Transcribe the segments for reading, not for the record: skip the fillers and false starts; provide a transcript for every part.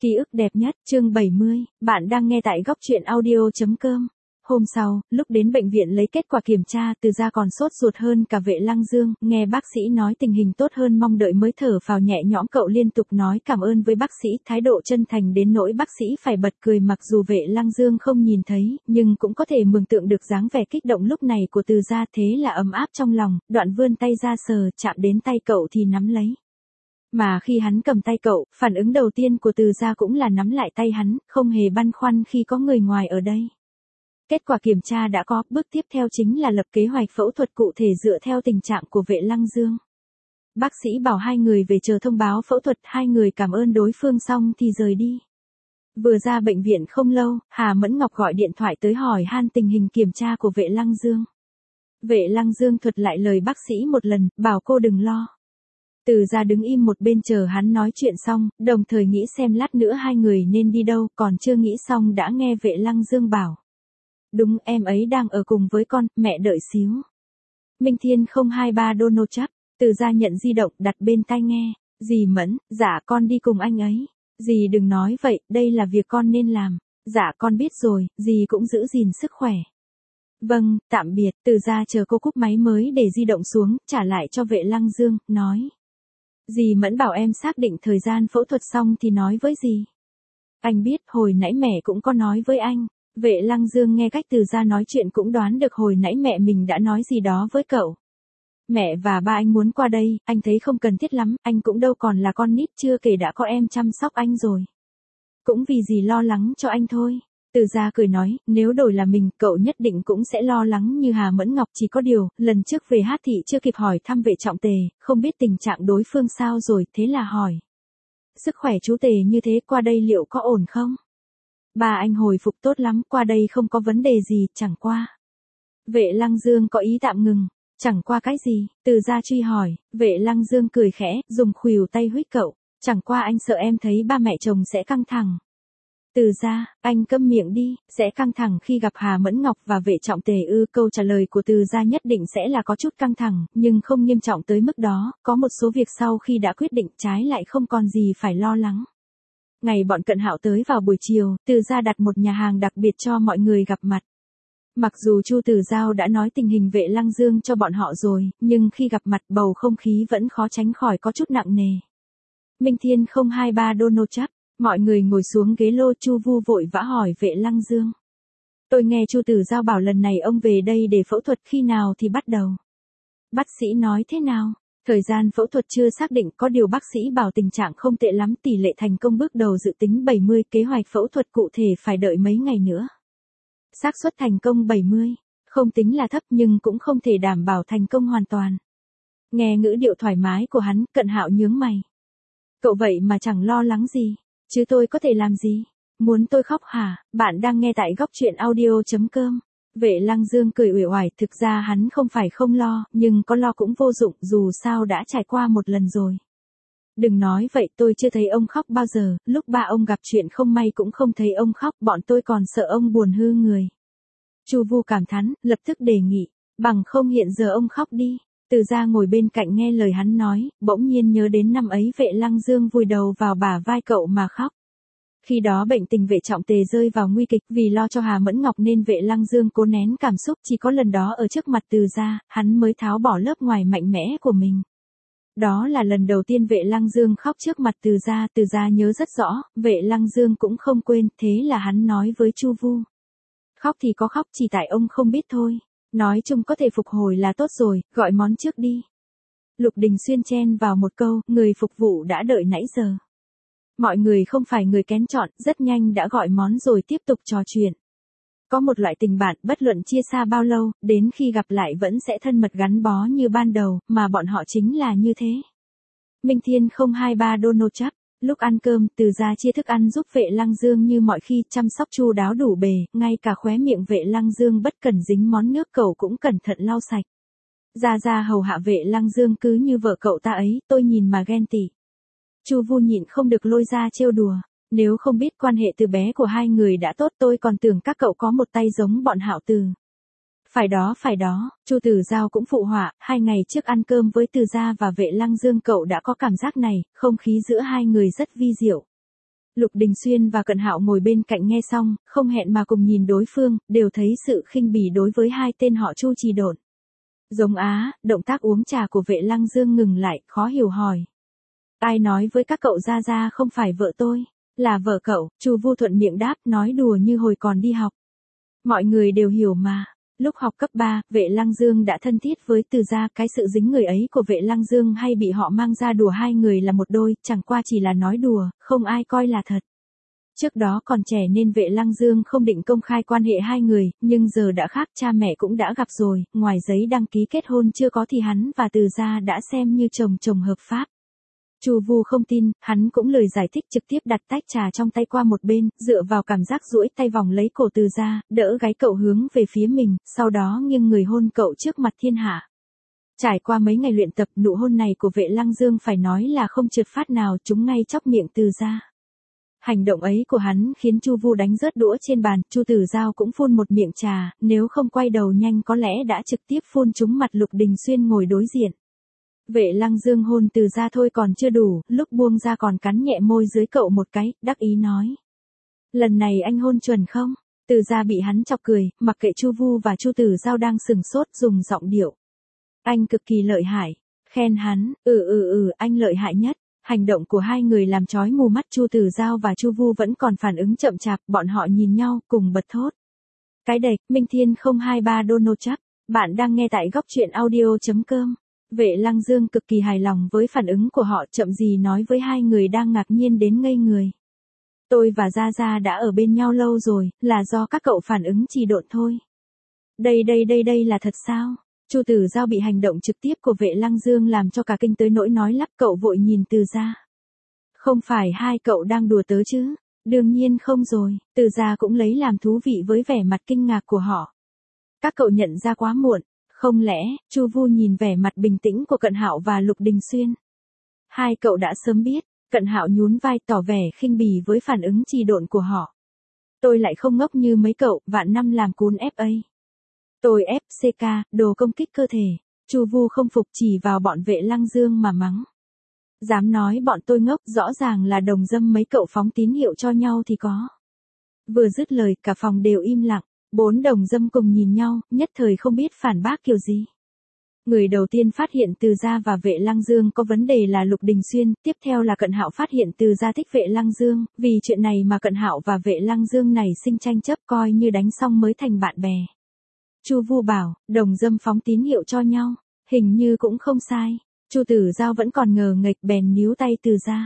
Ký ức đẹp nhất, chương 70, bạn đang nghe tại góc truyện audio.com. Hôm sau, lúc đến bệnh viện lấy kết quả kiểm tra, Từ Gia còn sốt ruột hơn cả Vệ Lăng Dương, nghe bác sĩ nói tình hình tốt hơn mong đợi mới thở phào nhẹ nhõm. Cậu liên tục nói cảm ơn với bác sĩ, thái độ chân thành đến nỗi bác sĩ phải bật cười. Mặc dù Vệ Lăng Dương không nhìn thấy, nhưng cũng có thể mường tượng được dáng vẻ kích động lúc này của Từ Gia, thế là ấm áp trong lòng, đoạn vươn tay ra sờ, chạm đến tay cậu thì nắm lấy. Mà khi hắn cầm tay cậu, phản ứng đầu tiên của Từ Gia cũng là nắm lại tay hắn, không hề băn khoăn khi có người ngoài ở đây. Kết quả kiểm tra đã có, bước tiếp theo chính là lập kế hoạch phẫu thuật cụ thể dựa theo tình trạng của Vệ Lăng Dương. Bác sĩ bảo hai người về chờ thông báo phẫu thuật, hai người cảm ơn đối phương xong thì rời đi. Vừa ra bệnh viện không lâu, Hà Mẫn Ngọc gọi điện thoại tới hỏi han tình hình kiểm tra của Vệ Lăng Dương. Vệ Lăng Dương thuật lại lời bác sĩ một lần, bảo cô đừng lo. Từ Gia đứng im một bên chờ hắn nói chuyện xong, đồng thời nghĩ xem lát nữa hai người nên đi đâu, còn chưa nghĩ xong đã nghe Vệ Lăng Dương bảo. Đúng, em ấy đang ở cùng với con, mẹ đợi xíu. Minh Thiên 023 Donald Trump. Từ Gia nhận di động đặt bên tai nghe. Dì Mẫn, dạ con đi cùng anh ấy. Dì đừng nói vậy, đây là việc con nên làm. Dạ con biết rồi, dì cũng giữ gìn sức khỏe. Vâng, tạm biệt. Từ Gia chờ cô cúp máy mới để di động xuống, trả lại cho Vệ Lăng Dương, nói. Dì Mẫn bảo em xác định thời gian phẫu thuật xong thì nói với dì. Anh biết, hồi nãy mẹ cũng có nói với anh. Vệ Lăng Dương nghe cách Từ Gia nói chuyện cũng đoán được hồi nãy mẹ mình đã nói gì đó với cậu. Mẹ và ba anh muốn qua đây, anh thấy không cần thiết lắm, anh cũng đâu còn là con nít, chưa kể đã có em chăm sóc anh rồi. Cũng vì dì lo lắng cho anh thôi. Từ Gia cười nói, nếu đổi là mình, cậu nhất định cũng sẽ lo lắng như Hà Mẫn Ngọc, chỉ có điều, lần trước về Hát Thị chưa kịp hỏi thăm Vệ Trọng Tề, không biết tình trạng đối phương sao rồi, thế là hỏi. Sức khỏe chú Tề như thế, qua đây liệu có ổn không? Ba anh hồi phục tốt lắm, qua đây không có vấn đề gì, chẳng qua. Vệ Lăng Dương có ý tạm ngừng, chẳng qua cái gì, Từ Gia truy hỏi, Vệ Lăng Dương cười khẽ, dùng khuỷu tay huých cậu, chẳng qua anh sợ em thấy ba mẹ chồng sẽ căng thẳng. Từ Gia, anh câm miệng đi, sẽ căng thẳng khi gặp Hà Mẫn Ngọc và Vệ Trọng Tề ư? Câu trả lời của Từ Gia nhất định sẽ là có chút căng thẳng, nhưng không nghiêm trọng tới mức đó, có một số việc sau khi đã quyết định trái lại không còn gì phải lo lắng. Ngày bọn Cận Hạo tới vào buổi chiều, Từ Gia đặt một nhà hàng đặc biệt cho mọi người gặp mặt. Mặc dù Chu Tử Giao đã nói tình hình Vệ Lăng Dương cho bọn họ rồi, nhưng khi gặp mặt bầu không khí vẫn khó tránh khỏi có chút nặng nề. Minh Thiên 023 Donald Trump. Mọi người ngồi xuống ghế lô, Chu Vu vội vã hỏi Vệ Lăng Dương. Tôi nghe Chu Tử Giao bảo lần này ông về đây để phẫu thuật, khi nào thì bắt đầu? Bác sĩ nói thế nào? Thời gian phẫu thuật chưa xác định, có điều bác sĩ bảo tình trạng không tệ lắm, tỷ lệ thành công bước đầu dự tính 70, kế hoạch phẫu thuật cụ thể phải đợi mấy ngày nữa. Xác suất thành công 70, không tính là thấp nhưng cũng không thể đảm bảo thành công hoàn toàn. Nghe ngữ điệu thoải mái của hắn, Cận Hạo nhướng mày. Cậu vậy mà chẳng lo lắng gì, chứ tôi có thể làm gì? Muốn tôi khóc hả? Bạn đang nghe tại góc truyện audio.com. Vệ Lăng Dương cười uể oải, thực ra hắn không phải không lo, nhưng có lo cũng vô dụng, dù sao đã trải qua một lần rồi. Đừng nói vậy, tôi chưa thấy ông khóc bao giờ, lúc ba ông gặp chuyện không may cũng không thấy ông khóc, bọn tôi còn sợ ông buồn hư người. Chu Vu cảm thán, lập tức đề nghị, bằng không hiện giờ ông khóc đi. Từ Gia ngồi bên cạnh nghe lời hắn nói, bỗng nhiên nhớ đến năm ấy Vệ Lăng Dương vùi đầu vào bả vai cậu mà khóc. Khi đó bệnh tình Vệ Trọng Tề rơi vào nguy kịch, vì lo cho Hà Mẫn Ngọc nên Vệ Lăng Dương cố nén cảm xúc, chỉ có lần đó ở trước mặt Từ Gia, hắn mới tháo bỏ lớp ngoài mạnh mẽ của mình. Đó là lần đầu tiên Vệ Lăng Dương khóc trước mặt Từ Gia nhớ rất rõ, Vệ Lăng Dương cũng không quên, thế là hắn nói với Chu Vu. Khóc thì có khóc, chỉ tại ông không biết thôi. Nói chung có thể phục hồi là tốt rồi, gọi món trước đi. Lục Đình Xuyên chen vào một câu, người phục vụ đã đợi nãy giờ. Mọi người không phải người kén chọn, rất nhanh đã gọi món rồi tiếp tục trò chuyện. Có một loại tình bạn, bất luận chia xa bao lâu, đến khi gặp lại vẫn sẽ thân mật gắn bó như ban đầu, mà bọn họ chính là như thế. Minh Thiên 023 Donald Trump. Lúc ăn cơm, Từ Gia chia thức ăn giúp Vệ Lăng Dương như mọi khi, chăm sóc chu đáo đủ bề, ngay cả khóe miệng Vệ Lăng Dương bất cần dính món nước cậu cũng cẩn thận lau sạch. Gia hầu hạ Vệ Lăng Dương cứ như vợ cậu ta ấy, tôi nhìn mà ghen tị. Chu Vu nhịn không được lôi ra trêu đùa, nếu không biết quan hệ từ bé của hai người đã tốt, tôi còn tưởng các cậu có một tay giống bọn Hạo Từ. Phải đó, Chu Tử Giao cũng phụ họa, 2 ngày trước ăn cơm với Từ Gia và Vệ Lăng Dương cậu đã có cảm giác này, không khí giữa hai người rất vi diệu. Lục Đình Xuyên và Cận Hạo ngồi bên cạnh nghe xong, không hẹn mà cùng nhìn đối phương, đều thấy sự khinh bỉ đối với hai tên họ Chu Trì Độn. Giống á, động tác uống trà của Vệ Lăng Dương ngừng lại, khó hiểu hỏi. Ai nói với các cậu ra không phải vợ tôi, là vợ cậu, Chu Vu thuận miệng đáp, nói đùa như hồi còn đi học. Mọi người đều hiểu mà. Lúc học cấp 3, Vệ Lăng Dương đã thân thiết với Từ Gia, cái sự dính người ấy của Vệ Lăng Dương hay bị họ mang ra đùa hai người là một đôi, chẳng qua chỉ là nói đùa, không ai coi là thật. Trước đó còn trẻ nên Vệ Lăng Dương không định công khai quan hệ hai người, nhưng giờ đã khác, cha mẹ cũng đã gặp rồi, ngoài giấy đăng ký kết hôn chưa có thì hắn và Từ Gia đã xem như chồng hợp pháp. Chu Vu không tin, hắn cũng lời giải thích, trực tiếp đặt tách trà trong tay qua một bên, dựa vào cảm giác duỗi tay vòng lấy cổ Từ Gia, đỡ gáy cậu hướng về phía mình, sau đó nghiêng người hôn cậu trước mặt thiên hạ. Trải qua mấy ngày luyện tập, nụ hôn này của Vệ Lăng Dương phải nói là không trượt phát nào, trúng ngay chóp miệng Từ Gia. Hành động ấy của hắn khiến Chu Vu đánh rớt đũa trên bàn, Chu Tử Giao cũng phun một miệng trà, nếu không quay đầu nhanh có lẽ đã trực tiếp phun trúng mặt Lục Đình Xuyên ngồi đối diện. Vệ Lăng Dương hôn Từ Gia thôi còn chưa đủ, lúc buông ra còn cắn nhẹ môi dưới cậu một cái, đắc ý nói. Lần này anh hôn chuẩn không? Từ Gia bị hắn chọc cười, mặc kệ Chu Vu và Chu Tử Giao đang sừng sốt, dùng giọng điệu. Anh cực kỳ lợi hại. Khen hắn, anh lợi hại nhất. Hành động của hai người làm chói mù mắt Chu Tử Giao và Chu Vu vẫn còn phản ứng chậm chạp, bọn họ nhìn nhau, cùng bật thốt. Cái đệch, Minh Thiên 023 Donald Trump. Bạn đang nghe tại góc truyện audio.com. Vệ Lăng Dương cực kỳ hài lòng với phản ứng của họ, chậm gì nói với hai người đang ngạc nhiên đến ngây người. Tôi và Gia đã ở bên nhau lâu rồi, là do các cậu phản ứng trì độn thôi. Đây là thật sao? Chu Tử Giao bị hành động trực tiếp của Vệ Lăng Dương làm cho cả kinh tới nỗi nói lắp, cậu vội nhìn Từ Gia. Không phải hai cậu đang đùa tớ chứ? Đương nhiên không rồi, Từ Gia cũng lấy làm thú vị với vẻ mặt kinh ngạc của họ. Các cậu nhận ra quá muộn, không lẽ? Chu Vu nhìn vẻ mặt bình tĩnh của Cận Hạo và Lục Đình Xuyên. Hai cậu đã sớm biết. Cận Hạo nhún vai tỏ vẻ khinh bỉ với phản ứng trì độn của họ. Tôi lại không ngốc như mấy cậu, vạn năm làm cún FA. Tôi FCK, đồ công kích cơ thể. Chu Vu không phục, chỉ vào bọn Vệ Lăng Dương mà mắng. Dám nói bọn tôi ngốc, rõ ràng là đồng dâm mấy cậu phóng tín hiệu cho nhau thì có. Vừa dứt lời, cả phòng đều im lặng, bốn đồng dâm cùng nhìn nhau, nhất thời không biết phản bác kiểu gì. Người đầu tiên phát hiện Từ Gia và Vệ Lăng Dương có vấn đề là Lục Đình Xuyên, tiếp theo là Cận Hạo phát hiện Từ Gia thích Vệ Lăng Dương, vì chuyện này mà Cận Hạo và Vệ Lăng Dương này sinh tranh chấp, coi như đánh xong mới thành bạn bè. Chu Vu bảo, đồng dâm phóng tín hiệu cho nhau, hình như cũng không sai. Chu Tử Giao vẫn còn ngờ nghệch, bèn níu tay Từ Gia.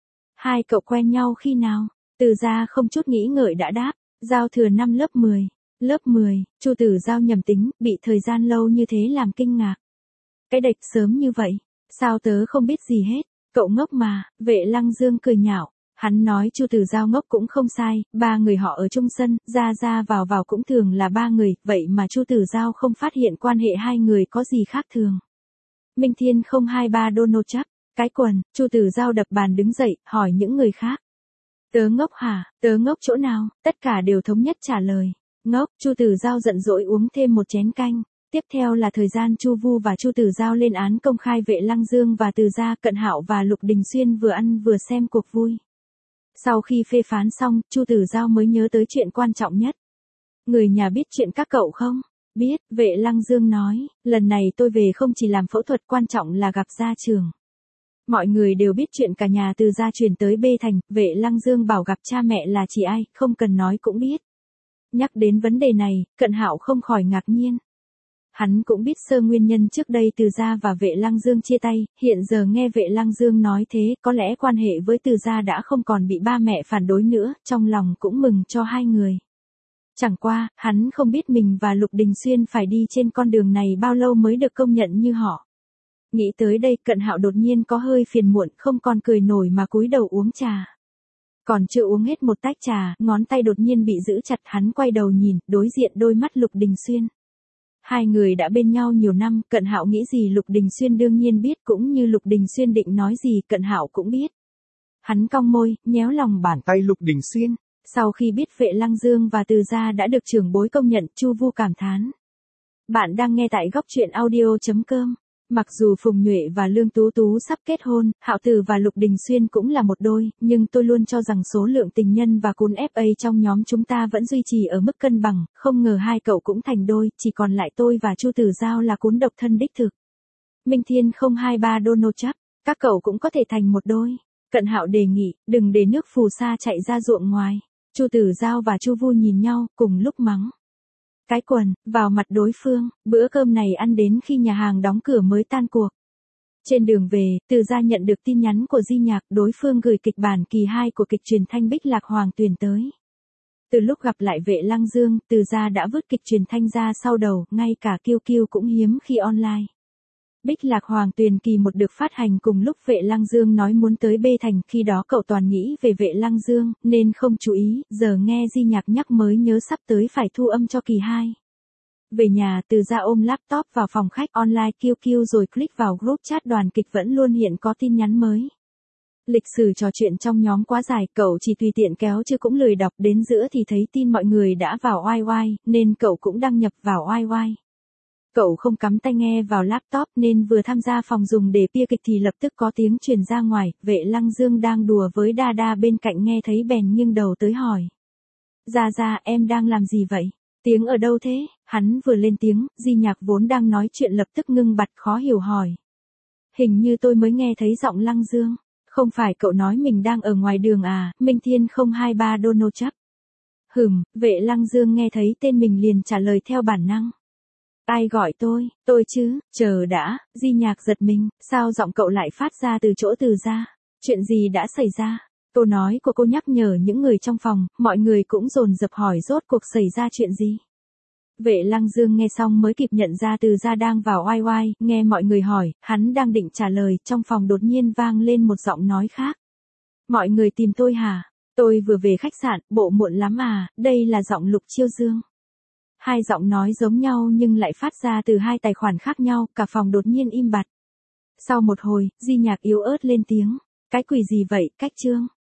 Hai cậu quen nhau khi nào? Từ Gia không chút nghĩ ngợi đã đáp, Giao thừa năm lớp 10. Lớp 10, Chu Tử Giao nhầm tính, bị thời gian lâu như thế làm kinh ngạc. Cái đệch sớm như vậy, sao tớ không biết gì hết, cậu ngốc mà. Vệ Lăng Dương cười nhạo, hắn nói Chu Tử Giao ngốc cũng không sai, ba người họ ở chung sân, ra vào cũng thường là ba người, vậy mà Chu Tử Giao không phát hiện quan hệ hai người có gì khác thường. Minh Thiên 023 Donald Trump, cái quần. Chu Tử Giao đập bàn đứng dậy, hỏi những người khác. Tớ ngốc hả? Tớ ngốc chỗ nào? Tất cả đều thống nhất trả lời. Ngốc. Chu Tử Giao giận dỗi uống thêm một chén canh. Tiếp theo là thời gian Chu Vu và Chu Tử Giao lên án công khai Vệ Lăng Dương và Từ Gia. Cận Hạo và Lục Đình Xuyên vừa ăn vừa xem cuộc vui. Sau khi phê phán xong, Chu Tử Giao mới nhớ tới chuyện quan trọng nhất. Người nhà biết chuyện các cậu không? Biết. Vệ Lăng Dương nói, lần này tôi về không chỉ làm phẫu thuật, quan trọng là gặp gia trưởng. Mọi người đều biết chuyện cả nhà Từ Gia chuyển tới B Thành, Vệ Lăng Dương bảo gặp cha mẹ là chỉ ai, không cần nói cũng biết. Nhắc đến vấn đề này, Cận Hạo không khỏi ngạc nhiên. Hắn cũng biết sơ nguyên nhân trước đây Từ Gia và Vệ Lăng Dương chia tay, hiện giờ nghe Vệ Lăng Dương nói thế, có lẽ quan hệ với Từ Gia đã không còn bị ba mẹ phản đối nữa, trong lòng cũng mừng cho hai người. Chẳng qua, hắn không biết mình và Lục Đình Xuyên phải đi trên con đường này bao lâu mới được công nhận như họ. Nghĩ tới đây, Cận Hạo đột nhiên có hơi phiền muộn, không còn cười nổi mà cúi đầu uống trà. Còn chưa uống hết một tách trà, ngón tay đột nhiên bị giữ chặt, hắn quay đầu nhìn, đối diện đôi mắt Lục Đình Xuyên. Hai người đã bên nhau nhiều năm, Cận Hạo nghĩ gì Lục Đình Xuyên đương nhiên biết, cũng như Lục Đình Xuyên định nói gì Cận Hạo cũng biết. Hắn cong môi, nhéo lòng bàn tay Lục Đình Xuyên. Sau khi biết Vệ Lăng Dương và Từ Gia đã được trưởng bối công nhận, Chu Vu cảm thán. Bạn đang nghe tại góc truyện audio.com. Mặc dù Phùng Nhuệ và Lương Tú Tú sắp kết hôn, Hạo Từ và Lục Đình Xuyên cũng là một đôi, nhưng tôi luôn cho rằng số lượng tình nhân và cún FA trong nhóm chúng ta vẫn duy trì ở mức cân bằng, không ngờ hai cậu cũng thành đôi, chỉ còn lại tôi và Chu Tử Giao là cún độc thân đích thực. Minh Thiên 023 Donald Trump, các cậu cũng có thể thành một đôi. Cận Hạo đề nghị, đừng để nước phù sa chạy ra ruộng ngoài. Chu Tử Giao và Chu Vu nhìn nhau, cùng lúc mắng. Cái quần, vào mặt đối phương, bữa cơm này ăn đến khi nhà hàng đóng cửa mới tan cuộc. Trên đường về, Từ Gia nhận được tin nhắn của Di Nhạc, đối phương gửi kịch bản kỳ 2 của kịch truyền thanh Bích Lạc Hoàng Tuyền tới. Từ lúc gặp lại Vệ Lăng Dương, Từ Gia đã vứt kịch truyền thanh ra sau đầu, ngay cả Kiêu Kiêu cũng hiếm khi online. Bích Lạc Hoàng Tuyền kỳ 1 được phát hành cùng lúc Vệ Lăng Dương nói muốn tới B Thành, khi đó cậu toàn nghĩ về Vệ Lăng Dương, nên không chú ý, giờ nghe Di Nhạc nhắc mới nhớ sắp tới phải thu âm cho kỳ 2. Về nhà, Từ Gia ôm laptop vào phòng khách online Kiêu Kiêu rồi click vào group chat đoàn kịch vẫn luôn hiện có tin nhắn mới. Lịch sử trò chuyện trong nhóm quá dài, cậu chỉ tùy tiện kéo chứ cũng lười đọc, đến giữa thì thấy tin mọi người đã vào YY, nên cậu cũng đăng nhập vào YY. Cậu không cắm tai nghe vào laptop nên vừa tham gia phòng dùng để pia kịch thì lập tức có tiếng truyền ra ngoài, Vệ Lăng Dương đang đùa với Đa bên cạnh nghe thấy bèn nghiêng đầu tới hỏi. Gia, em đang làm gì vậy? Tiếng ở đâu thế? Hắn vừa lên tiếng, Di Nhạc vốn đang nói chuyện lập tức ngưng bặt khó hiểu hỏi. Hình như tôi mới nghe thấy giọng Lăng Dương. Không phải cậu nói mình đang ở ngoài đường à? Minh Thiên 023 Donald Trump. Vệ Lăng Dương nghe thấy tên mình liền trả lời theo bản năng. Ai gọi tôi chứ, chờ đã, Di Nhạc giật mình, sao giọng cậu lại phát ra từ chỗ Từ Gia? Chuyện gì đã xảy ra? Câu nói của cô nhắc nhở những người trong phòng, mọi người cũng dồn dập hỏi rốt cuộc xảy ra chuyện gì. Vệ Lăng Dương nghe xong mới kịp nhận ra Từ Gia đang vào YY, nghe mọi người hỏi, hắn đang định trả lời, trong phòng đột nhiên vang lên một giọng nói khác. Mọi người tìm tôi hả? Tôi vừa về khách sạn, bộ muộn lắm à, đây là giọng Lục Chiêu Dương. Hai giọng nói giống nhau nhưng lại phát ra từ hai tài khoản khác nhau, cả phòng đột nhiên im bặt. Sau một hồi, Di Nhạc yếu ớt lên tiếng. Cái quỷ gì vậy, Cách Trương?